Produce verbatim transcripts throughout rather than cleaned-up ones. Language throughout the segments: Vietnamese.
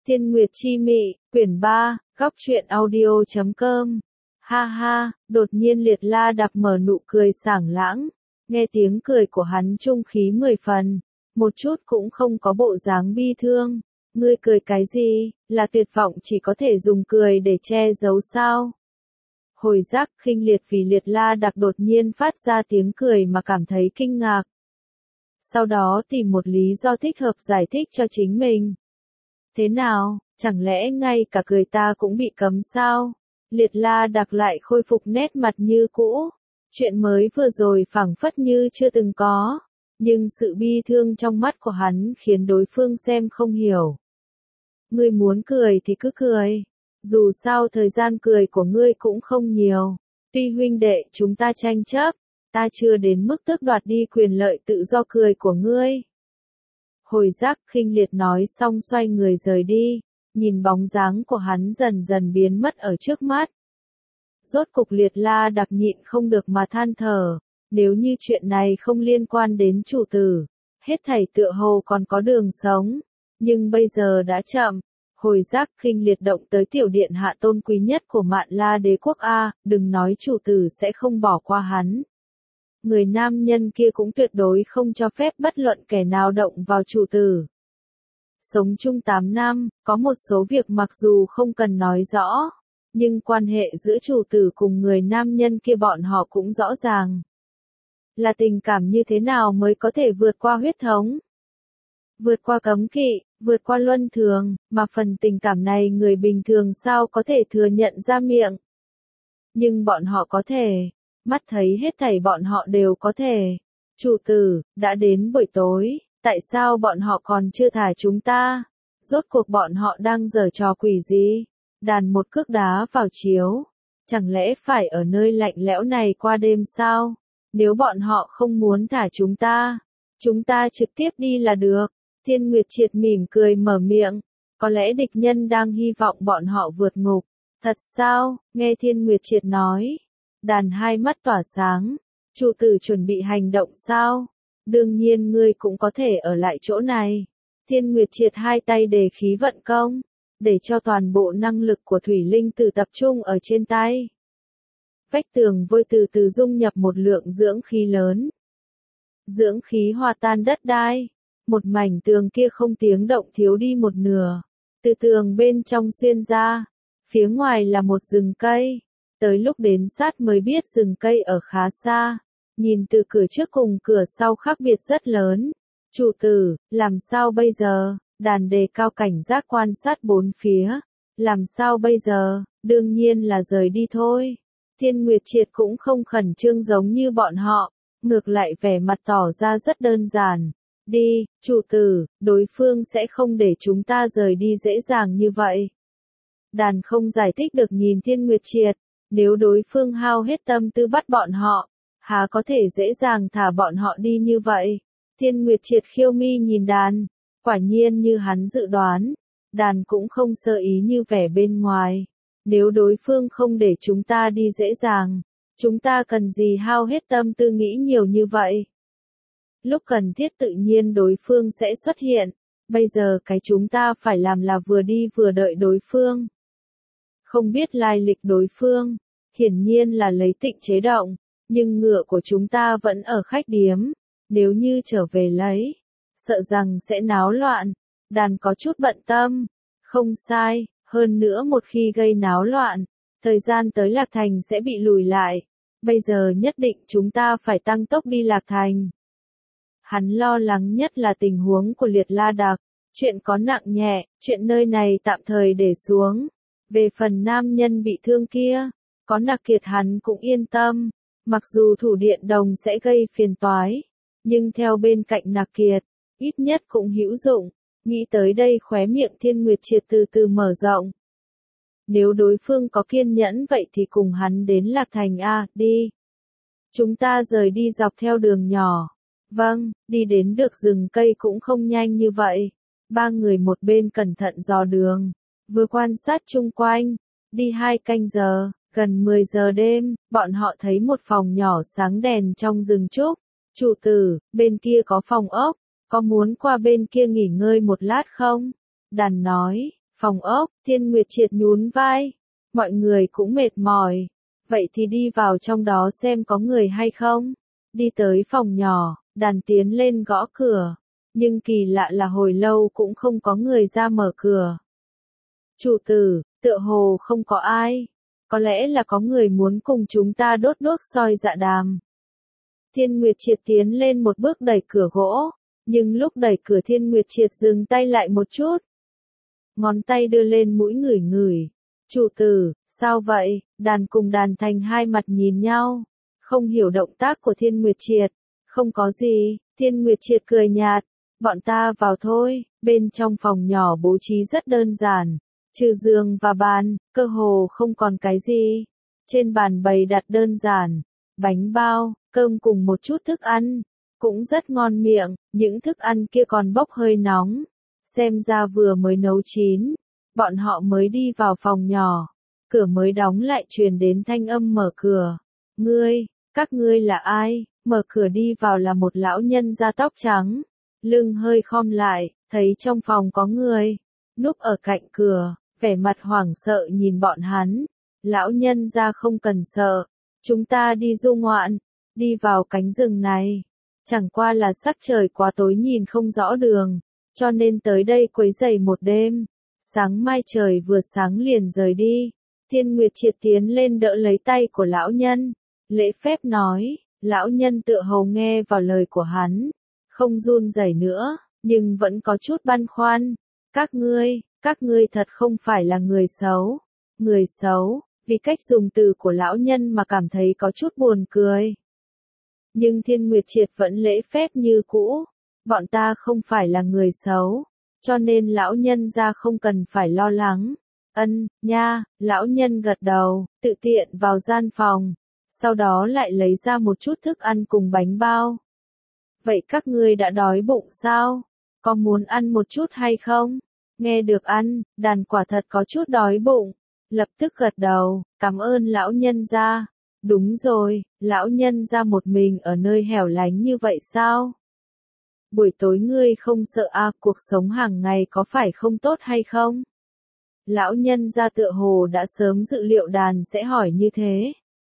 Thiên Nguyệt Chi Mị, quyển ba, góc truyện audio chấm com. Ha ha, đột nhiên Liệt La Đặc mở nụ cười sảng lãng, nghe tiếng cười của hắn trung khí mười phần, một chút cũng không có bộ dáng bi thương. Ngươi cười cái gì, là tuyệt vọng chỉ có thể dùng cười để che giấu sao? Hồi Giác khinh liệt vì Liệt La Đặc đột nhiên phát ra tiếng cười mà cảm thấy kinh ngạc. Sau đó tìm một lý do thích hợp giải thích cho chính mình. Thế nào, chẳng lẽ ngay cả cười ta cũng bị cấm sao? Liệt La Đặc lại khôi phục nét mặt như cũ. Chuyện mới vừa rồi phảng phất như chưa từng có. Nhưng sự bi thương trong mắt của hắn khiến đối phương xem không hiểu. Ngươi muốn cười thì cứ cười. Dù sao thời gian cười của ngươi cũng không nhiều. Tuy huynh đệ chúng ta tranh chấp, ta chưa đến mức tước đoạt đi quyền lợi tự do cười của ngươi. Hồi Giác khinh liệt nói xong xoay người rời đi, nhìn bóng dáng của hắn dần dần biến mất ở trước mắt. Rốt cục Liệt La Đặc nhịn không được mà than thở, nếu như chuyện này không liên quan đến chủ tử, hết thảy tựa hồ còn có đường sống, nhưng bây giờ đã chậm. Hồi Giác khinh liệt động tới tiểu điện hạ tôn quý nhất của Mạn La đế quốc a, đừng nói chủ tử sẽ không bỏ qua hắn. Người nam nhân kia cũng tuyệt đối không cho phép bất luận kẻ nào động vào chủ tử. Sống chung tám năm, có một số việc mặc dù không cần nói rõ, nhưng quan hệ giữa chủ tử cùng người nam nhân kia bọn họ cũng rõ ràng. Là tình cảm như thế nào mới có thể vượt qua huyết thống? Vượt qua cấm kỵ, vượt qua luân thường, mà phần tình cảm này người bình thường sao có thể thừa nhận ra miệng. Nhưng bọn họ có thể, mắt thấy hết thảy bọn họ đều có thể. Chủ tử, đã đến buổi tối, tại sao bọn họ còn chưa thả chúng ta? Rốt cuộc bọn họ đang giở trò quỷ gì? Đàn một cước đá vào chiếu. Chẳng lẽ phải ở nơi lạnh lẽo này qua đêm sao? Nếu bọn họ không muốn thả chúng ta, chúng ta trực tiếp đi là được. Thiên Nguyệt Triệt mỉm cười mở miệng. Có lẽ địch nhân đang hy vọng bọn họ vượt ngục. Thật sao? Nghe Thiên Nguyệt Triệt nói. Đàn hai mắt tỏa sáng. Chủ tử chuẩn bị hành động sao? Đương nhiên ngươi cũng có thể ở lại chỗ này. Thiên Nguyệt Triệt hai tay đề khí vận công, để cho toàn bộ năng lực của Thủy Linh Tử tập trung ở trên tay. Vách tường vôi từ từ dung nhập một lượng dưỡng khí lớn. Dưỡng khí hòa tan đất đai. Một mảnh tường kia không tiếng động thiếu đi một nửa. Từ tường bên trong xuyên ra. Phía ngoài là một rừng cây. Tới lúc đến sát mới biết rừng cây ở khá xa. Nhìn từ cửa trước cùng cửa sau khác biệt rất lớn. Chủ tử, làm sao bây giờ? Đàn đề cao cảnh giác quan sát bốn phía. Làm sao bây giờ? Đương nhiên là rời đi thôi. Thiên Nguyệt Triệt cũng không khẩn trương giống như bọn họ. Ngược lại vẻ mặt tỏ ra rất đơn giản. Đi, chủ tử, đối phương sẽ không để chúng ta rời đi dễ dàng như vậy. Đàn không giải thích được nhìn Thiên Nguyệt Triệt. Nếu đối phương hao hết tâm tư bắt bọn họ, há có thể dễ dàng thả bọn họ đi như vậy. Thiên Nguyệt Triệt khiêu mi nhìn đàn. Quả nhiên như hắn dự đoán. Đàn cũng không sơ ý như vẻ bên ngoài. Nếu đối phương không để chúng ta đi dễ dàng, chúng ta cần gì hao hết tâm tư nghĩ nhiều như vậy. Lúc cần thiết tự nhiên đối phương sẽ xuất hiện. Bây giờ cái chúng ta phải làm là vừa đi vừa đợi đối phương. Không biết lai lịch đối phương. Hiển nhiên là lấy Tịnh chế động. Nhưng ngựa của chúng ta vẫn ở khách điếm. Nếu như trở về lấy, sợ rằng sẽ náo loạn. Đàn có chút bận tâm. Không sai, hơn nữa một khi gây náo loạn, thời gian tới Lạc Thành sẽ bị lùi lại. Bây giờ nhất định chúng ta phải tăng tốc đi Lạc Thành. Hắn lo lắng nhất là tình huống của Liệt La Đặc. Chuyện có nặng nhẹ, chuyện nơi này tạm thời để xuống. Về phần nam nhân bị thương kia, có Nặc Kiệt hắn cũng yên tâm. Mặc dù thủ điện đồng sẽ gây phiền toái, nhưng theo bên cạnh Nặc Kiệt, ít nhất cũng hữu dụng. Nghĩ tới đây khóe miệng Thiên Nguyệt Triệt từ từ mở rộng. Nếu đối phương có kiên nhẫn vậy thì cùng hắn đến Lạc Thành a, đi. Chúng ta rời đi dọc theo đường nhỏ. Vâng, đi đến được rừng cây cũng không nhanh như vậy. Ba người một bên cẩn thận dò đường, vừa quan sát chung quanh. Đi hai canh giờ, gần mười giờ đêm, bọn họ thấy một phòng nhỏ sáng đèn trong rừng trúc. Chủ tử, bên kia có phòng ốc, có muốn qua bên kia nghỉ ngơi một lát không? Đàn nói, Phòng ốc, Thiên Nguyệt Triệt nhún vai. Mọi người cũng mệt mỏi. Vậy thì đi vào trong đó xem có người hay không. Đi tới phòng nhỏ, đàn tiến lên gõ cửa. Nhưng kỳ lạ là hồi lâu cũng không có người ra mở cửa. Chủ tử, tựa hồ không có ai. Có lẽ là có người muốn cùng chúng ta đốt đuốc soi dạ đàm. Thiên Nguyệt Triệt tiến lên một bước đẩy cửa gỗ. Nhưng lúc đẩy cửa Thiên Nguyệt Triệt dừng tay lại một chút. Ngón tay đưa lên mũi ngửi ngửi. Chủ tử, sao vậy? Đàn cùng đàn thành hai mặt nhìn nhau. Không hiểu động tác của Thiên Nguyệt Triệt. Không có gì, Thiên Nguyệt Triệt cười nhạt. Bọn ta vào thôi, bên trong phòng nhỏ bố trí rất đơn giản. Trừ giường và bàn, cơ hồ không còn cái gì. Trên bàn bày đặt đơn giản. Bánh bao, cơm cùng một chút thức ăn. Cũng rất ngon miệng, những thức ăn kia còn bốc hơi nóng. Xem ra vừa mới nấu chín. Bọn họ mới đi vào phòng nhỏ. Cửa mới đóng lại truyền đến thanh âm mở cửa. Ngươi, các ngươi là ai? Mở cửa đi vào là một lão nhân da tóc trắng. Lưng hơi khom lại, thấy trong phòng có người. Núp ở cạnh cửa, vẻ mặt hoảng sợ nhìn bọn hắn. Lão nhân da không cần sợ. Chúng ta đi du ngoạn. Đi vào cánh rừng này. Chẳng qua là sắc trời quá tối nhìn không rõ đường. Cho nên tới đây quấy rầy một đêm. Sáng mai trời vừa sáng liền rời đi. Thiên Nguyệt Triệt tiến lên đỡ lấy tay của lão nhân. Lễ phép nói, lão nhân tựa hồ nghe vào lời của hắn. Không run rẩy nữa, nhưng vẫn có chút băn khoăn. Các ngươi, các ngươi thật không phải là người xấu. Người xấu, vì cách dùng từ của lão nhân mà cảm thấy có chút buồn cười. Nhưng Thiên Nguyệt Triệt vẫn lễ phép như cũ. Bọn ta không phải là người xấu. Cho nên lão nhân ra không cần phải lo lắng. Ân, nha, lão nhân gật đầu, tự tiện vào gian phòng. Sau đó lại lấy ra một chút thức ăn cùng bánh bao. Vậy các ngươi đã đói bụng sao? Có muốn ăn một chút hay không? Nghe được ăn, đàn quả thật có chút đói bụng. Lập tức gật đầu, cảm ơn lão nhân gia. Đúng rồi, lão nhân gia một mình ở nơi hẻo lánh như vậy sao? Buổi tối ngươi không sợ à, cuộc sống hàng ngày có phải không tốt hay không? Lão nhân gia tựa hồ đã sớm dự liệu đàn sẽ hỏi như thế.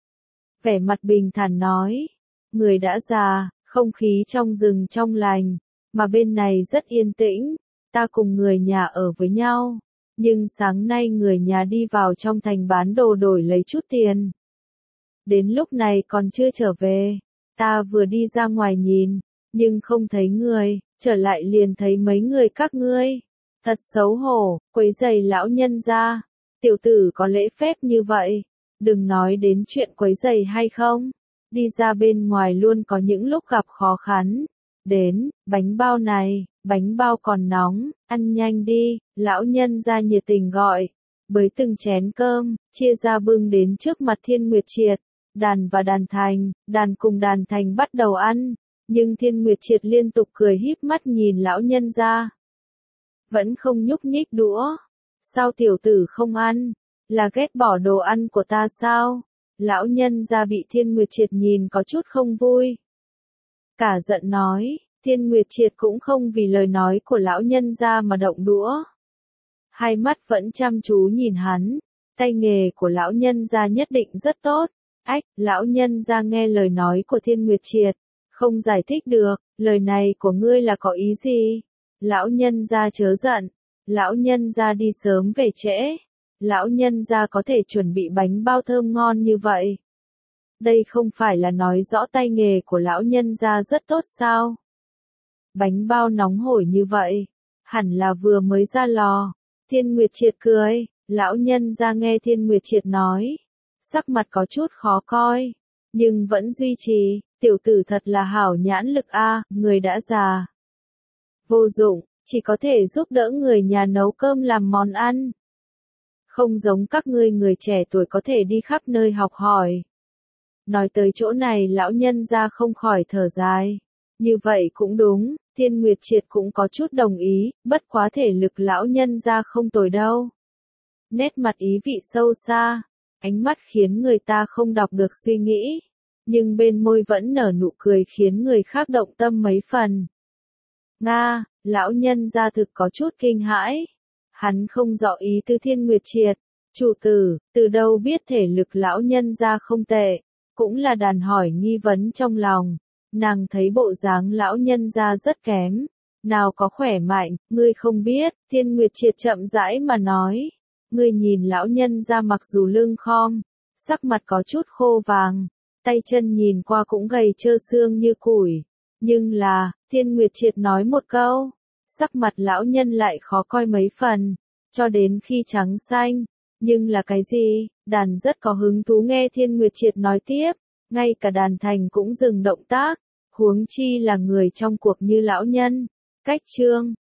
Vẻ mặt bình thản nói, người đã già, không khí trong rừng trong lành, mà bên này rất yên tĩnh, ta cùng người nhà ở với nhau. Nhưng sáng nay người nhà đi vào trong thành bán đồ đổi lấy chút tiền. Đến lúc này còn chưa trở về, ta vừa đi ra ngoài nhìn, nhưng không thấy người, trở lại liền thấy mấy người các ngươi. Thật xấu hổ, quấy rầy lão nhân ra. Tiểu tử có lễ phép như vậy. Đừng nói đến chuyện quấy rầy hay không. Đi ra bên ngoài luôn có những lúc gặp khó khăn. Đến, bánh bao này, bánh bao còn nóng, ăn nhanh đi, lão nhân ra nhiệt tình gọi. Bới từng chén cơm, chia ra bưng đến trước mặt Thiên Nguyệt Triệt. Đàn và đàn thành, đàn cùng đàn thành bắt đầu ăn. Nhưng Thiên Nguyệt Triệt liên tục cười híp mắt nhìn lão nhân ra. Vẫn không nhúc nhích đũa. Sao tiểu tử không ăn? Là ghét bỏ đồ ăn của ta sao? Lão nhân ra bị Thiên Nguyệt Triệt nhìn có chút không vui. Cả giận nói, Thiên Nguyệt Triệt cũng không vì lời nói của lão nhân ra mà động đũa. Hai mắt vẫn chăm chú nhìn hắn. Tay nghề của lão nhân ra nhất định rất tốt. Ách, lão nhân ra nghe lời nói của Thiên Nguyệt Triệt. Không giải thích được, lời này của ngươi là có ý gì? Lão nhân ra chớ giận. Lão nhân ra đi sớm về trễ. Lão nhân ra có thể chuẩn bị bánh bao thơm ngon như vậy. Đây không phải là nói rõ tay nghề của lão nhân ra rất tốt sao? Bánh bao nóng hổi như vậy. Hẳn là vừa mới ra lò. Thiên Nguyệt Triệt cười. Lão nhân ra nghe Thiên Nguyệt Triệt nói. Sắc mặt có chút khó coi. Nhưng vẫn duy trì. Tiểu tử thật là hảo nhãn lực a, người đã già. Vô dụng, chỉ có thể giúp đỡ người nhà nấu cơm làm món ăn. Không giống các ngươi người trẻ tuổi có thể đi khắp nơi học hỏi. Nói tới chỗ này lão nhân ra không khỏi thở dài. Như vậy cũng đúng, Thiên Nguyệt Triệt cũng có chút đồng ý, bất quá thể lực lão nhân ra không tồi đâu. Nét mặt ý vị sâu xa, ánh mắt khiến người ta không đọc được suy nghĩ. Nhưng bên môi vẫn nở nụ cười khiến người khác động tâm mấy phần. Nga, lão nhân ra thực có chút kinh hãi. Hắn không rõ ý tư Thiên Nguyệt Triệt. Chủ tử, từ đâu biết thể lực lão nhân gia không tệ, cũng là đàn hỏi nghi vấn trong lòng. Nàng thấy bộ dáng lão nhân gia rất kém, nào có khỏe mạnh, ngươi không biết, Thiên Nguyệt Triệt chậm rãi mà nói. Ngươi nhìn lão nhân gia mặc dù lưng khom, sắc mặt có chút khô vàng, tay chân nhìn qua cũng gầy trơ xương như củi. Nhưng là, Thiên Nguyệt Triệt nói một câu, sắc mặt lão nhân lại khó coi mấy phần, cho đến khi trắng xanh. Nhưng là cái gì? Đàn rất có hứng thú nghe Thiên Nguyệt Triệt nói tiếp, ngay cả đàn thành cũng dừng động tác, huống chi là người trong cuộc như lão nhân. Cách chương